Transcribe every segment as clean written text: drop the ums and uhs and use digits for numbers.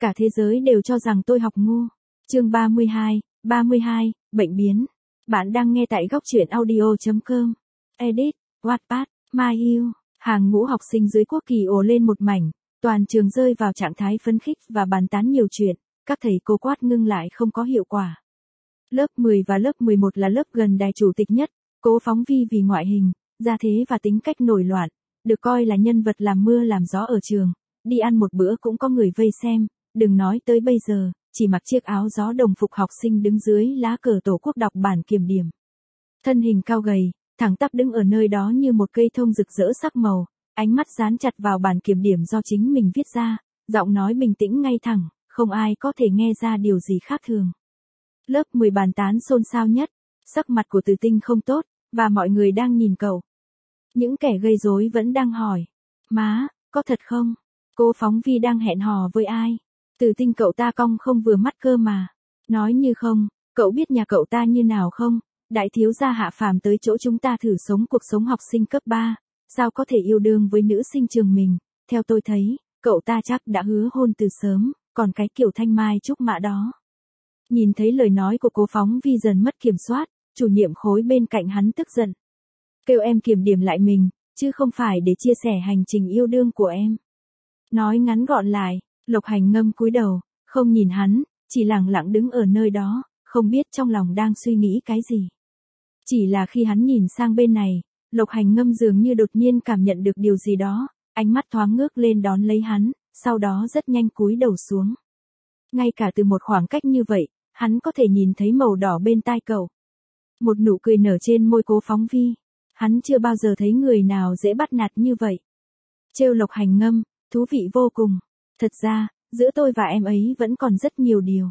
Cả thế giới đều cho rằng tôi học ngu. Chương 32, bệnh biến. Bạn đang nghe tại góc truyện audio.com. Edit, Wattpad, My Yêu. Hàng ngũ học sinh dưới quốc kỳ ồ lên một mảnh, toàn trường rơi vào trạng thái phấn khích và bàn tán nhiều chuyện, các thầy cô quát ngưng lại không có hiệu quả. Lớp 10 và lớp 11 là lớp gần đài chủ tịch nhất, Cố Phóng Vi vì ngoại hình, gia thế và tính cách nổi loạn, được coi là nhân vật làm mưa làm gió ở trường, đi ăn một bữa cũng có người vây xem, đừng nói tới bây giờ, chỉ mặc chiếc áo gió đồng phục học sinh đứng dưới lá cờ Tổ quốc đọc bản kiểm điểm. Thân hình cao gầy, thẳng tắp đứng ở nơi đó như một cây thông rực rỡ sắc màu, ánh mắt dán chặt vào bản kiểm điểm do chính mình viết ra, giọng nói bình tĩnh ngay thẳng, không ai có thể nghe ra điều gì khác thường. Lớp 10 bàn tán xôn xao nhất, sắc mặt của Từ Tinh không tốt, và mọi người đang nhìn cậu. Những kẻ gây rối vẫn đang hỏi, má, có thật không? Cô Phóng Vi đang hẹn hò với ai? Từ Tinh cậu ta cong không vừa mắt cơ mà. Nói như không, cậu biết nhà cậu ta như nào không? Đại thiếu gia hạ phàm tới chỗ chúng ta thử sống cuộc sống học sinh cấp 3, sao có thể yêu đương với nữ sinh trường mình? Theo tôi thấy, cậu ta chắc đã hứa hôn từ sớm, còn cái kiểu thanh mai trúc mã đó. Nhìn thấy lời nói của cô Phóng Vi dần mất kiểm soát, chủ nhiệm khối bên cạnh hắn tức giận. Kêu em kiểm điểm lại mình, chứ không phải để chia sẻ hành trình yêu đương của em. Nói ngắn gọn lại, Lộc Hành Ngâm cúi đầu, không nhìn hắn, chỉ lặng lặng đứng ở nơi đó, không biết trong lòng đang suy nghĩ cái gì. Chỉ là khi hắn nhìn sang bên này, Lộc Hành Ngâm dường như đột nhiên cảm nhận được điều gì đó, ánh mắt thoáng ngước lên đón lấy hắn, sau đó rất nhanh cúi đầu xuống. Ngay cả từ một khoảng cách như vậy, hắn có thể nhìn thấy màu đỏ bên tai cậu. Một nụ cười nở trên môi Cố Phóng Vi. Hắn chưa bao giờ thấy người nào dễ bắt nạt như vậy. Trêu Lộc Hành Ngâm, thú vị vô cùng. Thật ra, giữa tôi và em ấy vẫn còn rất nhiều điều.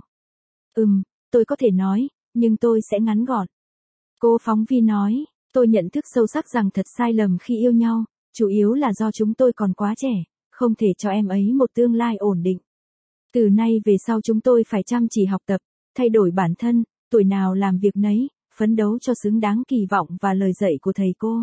Tôi có thể nói, nhưng tôi sẽ ngắn gọn. Cố Phóng Vi nói, tôi nhận thức sâu sắc rằng thật sai lầm khi yêu nhau, chủ yếu là do chúng tôi còn quá trẻ, không thể cho em ấy một tương lai ổn định. Từ nay về sau chúng tôi phải chăm chỉ học tập, thay đổi bản thân, tuổi nào làm việc nấy, phấn đấu cho xứng đáng kỳ vọng và lời dạy của thầy cô.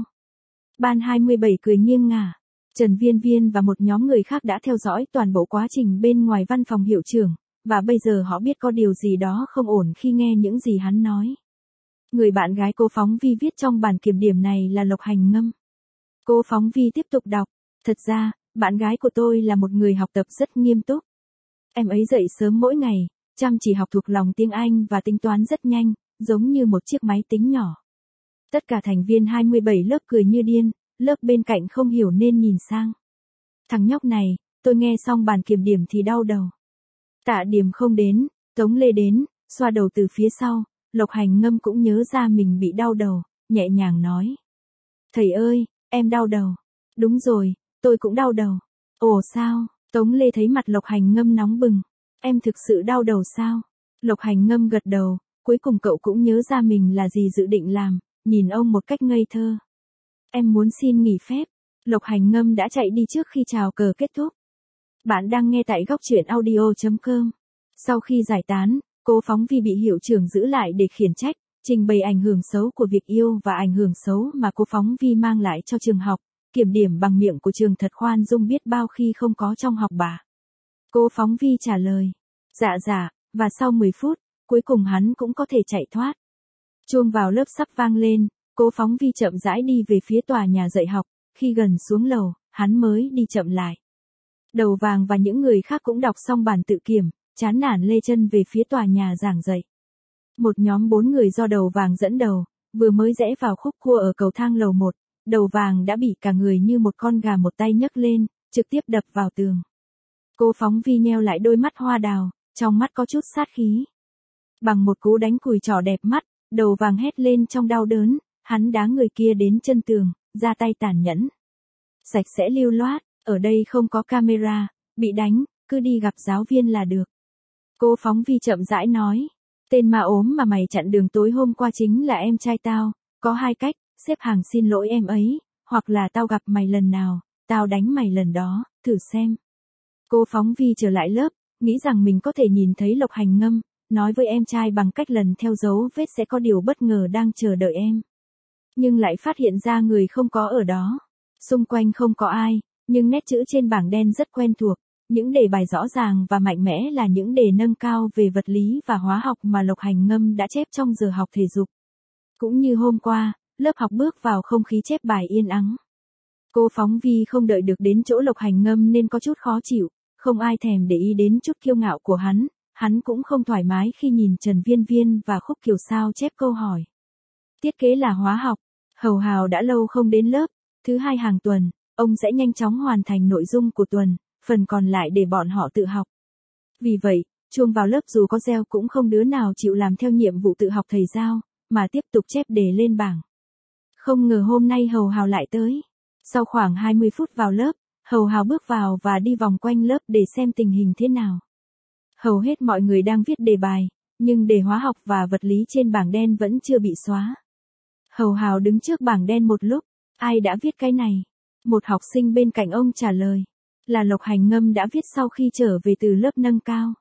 Ban 27 cười nghiêng ngả. Trần Viên Viên và một nhóm người khác đã theo dõi toàn bộ quá trình bên ngoài văn phòng hiệu trưởng, và bây giờ họ biết có điều gì đó không ổn khi nghe những gì hắn nói. Người bạn gái Cố Phóng Vi viết trong bản kiểm điểm này là Lộc Hành Ngâm. Cố Phóng Vi tiếp tục đọc, thật ra, bạn gái của tôi là một người học tập rất nghiêm túc. Em ấy dậy sớm mỗi ngày, chăm chỉ học thuộc lòng tiếng Anh và tính toán rất nhanh, giống như một chiếc máy tính nhỏ. Tất cả thành viên 27 lớp cười như điên, lớp bên cạnh không hiểu nên nhìn sang. Thằng nhóc này, tôi nghe xong bản kiểm điểm thì đau đầu. Tạ Điểm không đến, Tống Lê đến, xoa đầu từ phía sau, Lộc Hành Ngâm cũng nhớ ra mình bị đau đầu, nhẹ nhàng nói. Thầy ơi, em đau đầu. Đúng rồi, tôi cũng đau đầu. Ồ sao, Tống Lê thấy mặt Lộc Hành Ngâm nóng bừng. Em thực sự đau đầu sao? Lộc Hành Ngâm gật đầu, cuối cùng cậu cũng nhớ ra mình là gì dự định làm, nhìn ông một cách ngây thơ. Em muốn xin nghỉ phép. Lộc Hành Ngâm đã chạy đi trước khi chào cờ kết thúc. Bạn đang nghe tại góc truyện audio.com. Sau khi giải tán, Cố Phóng Vi bị hiệu trưởng giữ lại để khiển trách, trình bày ảnh hưởng xấu của việc yêu và ảnh hưởng xấu mà Cố Phóng Vi mang lại cho trường học. Kiểm điểm bằng miệng của trường thật khoan dung biết bao khi không có trong học bạ. Cố Phóng Vi trả lời. Dạ, và sau 10 phút, cuối cùng hắn cũng có thể chạy thoát. Chuông vào lớp sắp vang lên, Cố Phóng Vi chậm rãi đi về phía tòa nhà dạy học, khi gần xuống lầu, hắn mới đi chậm lại. Đầu Vàng và những người khác cũng đọc xong bản tự kiểm, chán nản lê chân về phía tòa nhà giảng dạy. Một nhóm 4 người do Đầu Vàng dẫn đầu, vừa mới rẽ vào khúc cua ở cầu thang lầu 1, Đầu Vàng đã bị cả người như một con gà một tay nhấc lên, trực tiếp đập vào tường. Cố Phóng Vi nheo lại đôi mắt hoa đào, trong mắt có chút sát khí. Bằng một cú đánh cùi trỏ đẹp mắt, Đầu Vàng hét lên trong đau đớn, hắn đá người kia đến chân tường, ra tay tàn nhẫn. Sạch sẽ lưu loát, ở đây không có camera, bị đánh, cứ đi gặp giáo viên là được. Cố Phóng Vi chậm rãi nói, tên ma ốm mà mày chặn đường tối hôm qua chính là em trai tao, có hai cách, xếp hàng xin lỗi em ấy, hoặc là tao gặp mày lần nào, tao đánh mày lần đó, thử xem. Cố Phóng Vi trở lại lớp, nghĩ rằng mình có thể nhìn thấy Lộc Hành Ngâm, nói với em trai bằng cách lần theo dấu vết sẽ có điều bất ngờ đang chờ đợi em. Nhưng lại phát hiện ra người không có ở đó. Xung quanh không có ai, nhưng nét chữ trên bảng đen rất quen thuộc, Những đề bài rõ ràng và mạnh mẽ là những đề nâng cao về vật lý và hóa học mà Lộc Hành Ngâm đã chép trong giờ học thể dục. Cũng như hôm qua, lớp học bước vào không khí chép bài yên ắng. Cô phóng viên không đợi được đến chỗ Lộc Hành Ngâm nên có chút khó chịu, không ai thèm để ý đến chút kiêu ngạo của hắn cũng không thoải mái khi nhìn Trần Viên Viên và Khúc Kiều sao chép câu hỏi. Tiết kế là hóa học, Hầu Hào đã lâu không đến lớp, thứ hai hàng tuần, ông sẽ nhanh chóng hoàn thành nội dung của tuần, phần còn lại để bọn họ tự học. Vì vậy, chuông vào lớp dù có reo cũng không đứa nào chịu làm theo nhiệm vụ tự học thầy giao, mà tiếp tục chép đề lên bảng. Không ngờ hôm nay Hầu Hào lại tới. Sau khoảng 20 phút vào lớp, Hầu Hào bước vào và đi vòng quanh lớp để xem tình hình thế nào. Hầu hết mọi người đang viết đề bài, nhưng đề hóa học và vật lý trên bảng đen vẫn chưa bị xóa. Hầu Hào đứng trước bảng đen một lúc, ai đã viết cái này? Một học sinh bên cạnh ông trả lời, là Lộc Hành Ngâm đã viết sau khi trở về từ lớp nâng cao.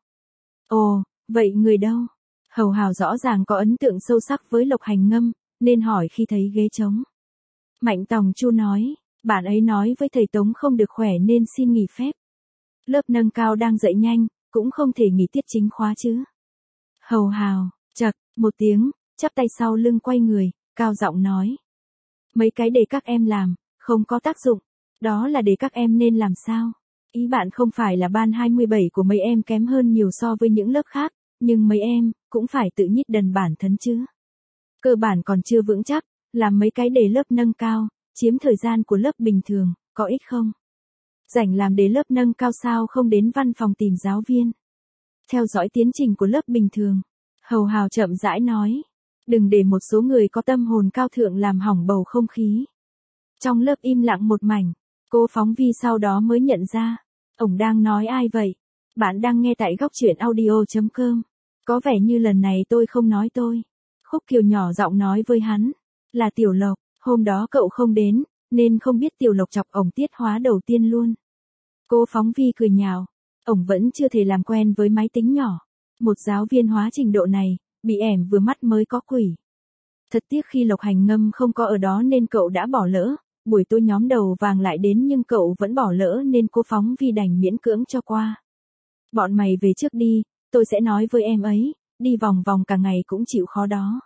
Ồ, vậy người đâu? Hầu Hào rõ ràng có ấn tượng sâu sắc với Lộc Hành Ngâm, nên hỏi khi thấy ghế trống. Mạnh Tòng Chu nói, bạn ấy nói với thầy Tống không được khỏe nên xin nghỉ phép. Lớp nâng cao đang dạy nhanh, cũng không thể nghỉ tiết chính khóa chứ. Hầu Hào, chậc, một tiếng, chắp tay sau lưng quay người, cao giọng nói. Mấy cái đề các em làm, không có tác dụng, đó là đề các em nên làm sao? Ý bạn không phải là ban 27 của mấy em kém hơn nhiều so với những lớp khác, nhưng mấy em, cũng phải tự nhích đần bản thân chứ. Cơ bản còn chưa vững chắc, làm mấy cái đề lớp nâng cao, chiếm thời gian của lớp bình thường, có ích không? Rảnh làm đề lớp nâng cao sao không đến văn phòng tìm giáo viên? Theo dõi tiến trình của lớp bình thường, Hầu Hào chậm rãi nói. Đừng để một số người có tâm hồn cao thượng làm hỏng bầu không khí. Trong lớp im lặng một mảnh, cô phóng viên sau đó mới nhận ra. Ông đang nói ai vậy? Bạn đang nghe tại góc truyện audio.com. Có vẻ như lần này tôi không nói tôi. Khúc Kiều nhỏ giọng nói với hắn. Là Tiểu Lộc, hôm đó cậu không đến, nên không biết Tiểu Lộc chọc ổng tiết hóa đầu tiên luôn. Cô phóng viên cười nhạo. Ổng vẫn chưa thể làm quen với máy tính nhỏ. Một giáo viên hóa trình độ này, bị ẻm vừa mắt mới có quỷ. Thật tiếc khi Lộc Hành Ngâm không có ở đó nên cậu đã bỏ lỡ. Buổi tối nhóm đầu vàng lại đến nhưng cậu vẫn bỏ lỡ nên cô phóng viên đành miễn cưỡng cho qua. Bọn mày về trước đi, tôi sẽ nói với em ấy, đi vòng vòng cả ngày cũng chịu khó đó.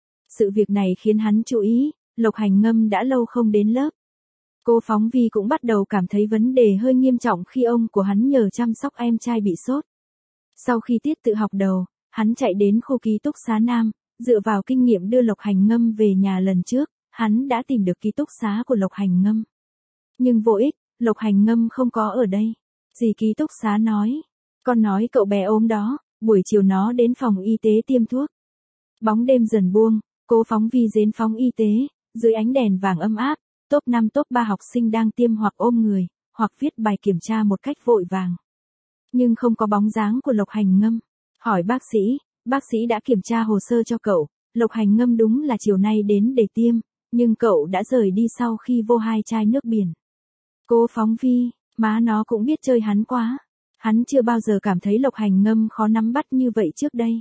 Sự việc này khiến hắn chú ý, Lộc Hành Ngâm đã lâu không đến lớp. Cô phóng viên cũng bắt đầu cảm thấy vấn đề hơi nghiêm trọng khi ông của hắn nhờ chăm sóc em trai bị sốt. Sau khi tiết tự học đầu, hắn chạy đến khu ký túc xá Nam, dựa vào kinh nghiệm đưa Lộc Hành Ngâm về nhà lần trước, hắn đã tìm được ký túc xá của Lộc Hành Ngâm. Nhưng vô ích, Lộc Hành Ngâm không có ở đây. Dì ký túc xá nói, con nói cậu bé ốm đó, buổi chiều nó đến phòng y tế tiêm thuốc. Bóng đêm dần buông, cô phóng viên đến phòng y tế, dưới ánh đèn vàng ấm áp, top 5 top 3 học sinh đang tiêm hoặc ôm người, hoặc viết bài kiểm tra một cách vội vàng. Nhưng không có bóng dáng của Lộc Hành Ngâm. Hỏi bác sĩ đã kiểm tra hồ sơ cho cậu, Lộc Hành Ngâm đúng là chiều nay đến để tiêm, nhưng cậu đã rời đi sau khi vô 2 chai nước biển. Cô phóng viên, má nó cũng biết chơi hắn quá. Hắn chưa bao giờ cảm thấy Lộc Hành Ngâm khó nắm bắt như vậy trước đây.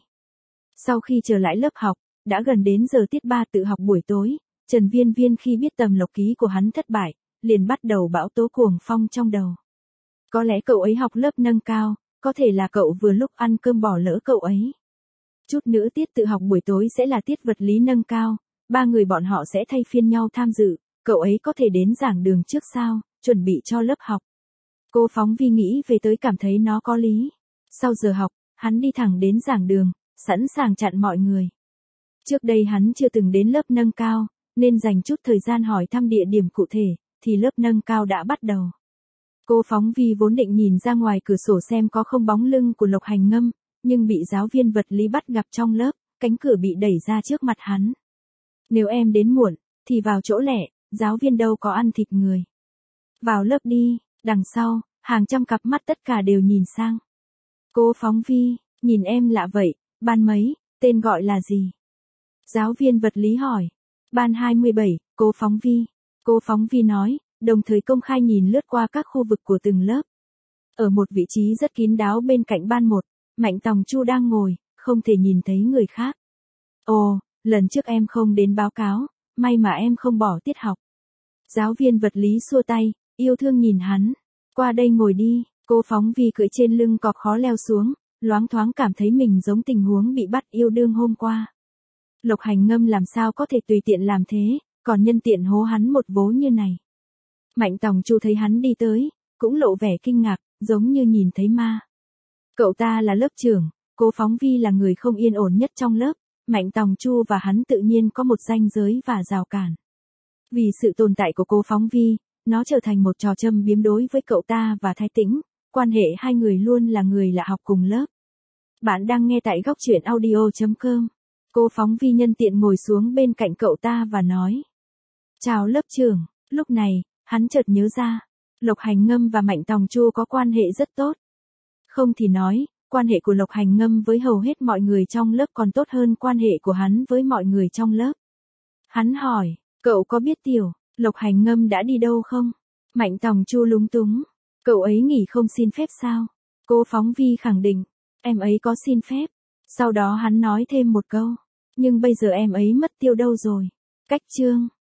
Sau khi trở lại lớp học, đã gần đến giờ tiết 3 tự học buổi tối, Trần Viên Viên khi biết tầm lộc ký của hắn thất bại, liền bắt đầu bão tố cuồng phong trong đầu. Có lẽ cậu ấy học lớp nâng cao, có thể là cậu vừa lúc ăn cơm bỏ lỡ cậu ấy. Chút nữa tiết tự học buổi tối sẽ là tiết vật lý nâng cao, 3 người bọn họ sẽ thay phiên nhau tham dự, cậu ấy có thể đến giảng đường trước sao, chuẩn bị cho lớp học. Cô phóng viên nghĩ về tới cảm thấy nó có lý. Sau giờ học, hắn đi thẳng đến giảng đường, sẵn sàng chặn mọi người. Trước đây hắn chưa từng đến lớp nâng cao, nên dành chút thời gian hỏi thăm địa điểm cụ thể, thì lớp nâng cao đã bắt đầu. Cô phóng viên vốn định nhìn ra ngoài cửa sổ xem có không bóng lưng của Lộc Hành Ngâm, nhưng bị giáo viên vật lý bắt gặp trong lớp, cánh cửa bị đẩy ra trước mặt hắn. Nếu em đến muộn, thì vào chỗ lẻ, giáo viên đâu có ăn thịt người. Vào lớp đi, đằng sau, hàng trăm cặp mắt tất cả đều nhìn sang. Cô phóng viên, nhìn em lạ vậy, ban mấy, tên gọi là gì? Giáo viên vật lý hỏi. Ban 27, cô phóng viên. Cô phóng viên nói, đồng thời công khai nhìn lướt qua các khu vực của từng lớp. Ở một vị trí rất kín đáo bên cạnh ban 1, Mạnh Tòng Chu đang ngồi, không thể nhìn thấy người khác. Ồ, lần trước em không đến báo cáo, may mà em không bỏ tiết học. Giáo viên vật lý xua tay, yêu thương nhìn hắn. Qua đây ngồi đi, Cô phóng viên cưỡi trên lưng cọp khó leo xuống, loáng thoáng cảm thấy mình giống tình huống bị bắt yêu đương hôm qua. Lộc Hành Ngâm làm sao có thể tùy tiện làm thế, còn nhân tiện hố hắn một vố như này. Mạnh Tòng Chu thấy hắn đi tới, cũng lộ vẻ kinh ngạc, giống như nhìn thấy ma. Cậu ta là lớp trưởng, cô phóng viên là người không yên ổn nhất trong lớp, Mạnh Tòng Chu và hắn tự nhiên có một ranh giới và rào cản. Vì sự tồn tại của cô phóng viên, nó trở thành một trò châm biếm đối với cậu ta và Thái Tĩnh, quan hệ hai người luôn là người lạ học cùng lớp. Bạn đang nghe tại góc truyện audio.com. Cô phóng viên nhân tiện ngồi xuống bên cạnh cậu ta và nói: "Chào lớp trưởng." Lúc này, hắn chợt nhớ ra, Lộc Hành Ngâm và Mạnh Tòng Chu có quan hệ rất tốt. Không thì nói, quan hệ của Lộc Hành Ngâm với hầu hết mọi người trong lớp còn tốt hơn quan hệ của hắn với mọi người trong lớp. Hắn hỏi: "Cậu có biết tiểu Lộc Hành Ngâm đã đi đâu không?" Mạnh Tòng Chu lúng túng: "Cậu ấy nghỉ không xin phép sao?" Cô phóng viên khẳng định: "Em ấy có xin phép." Sau đó hắn nói thêm một câu: "Nhưng bây giờ em ấy mất tiêu đâu rồi." Cách chương